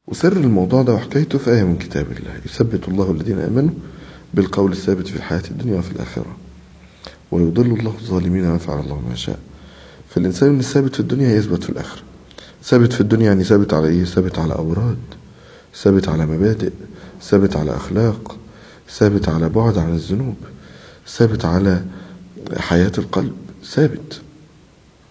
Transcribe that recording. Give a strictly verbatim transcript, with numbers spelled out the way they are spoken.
وسر الموضوع ده وحكايته في آية من كتاب الله: يثبت الله الذين آمنوا بالقول الثابت في الحياة الدنيا وفي الآخرة ويضل الله الظالمين ويفعل الله ما شاء. فالإنسان من الثابت في الدنيا يثبت في الآخرة. ثابت في الدنيا يعني ثابت على إيه؟ ثابت على أوراد، ثابت على مبادئ، ثابت على أخلاق، ثابت على بعد عن الذنوب، ثابت على حياة القلب، ثابت.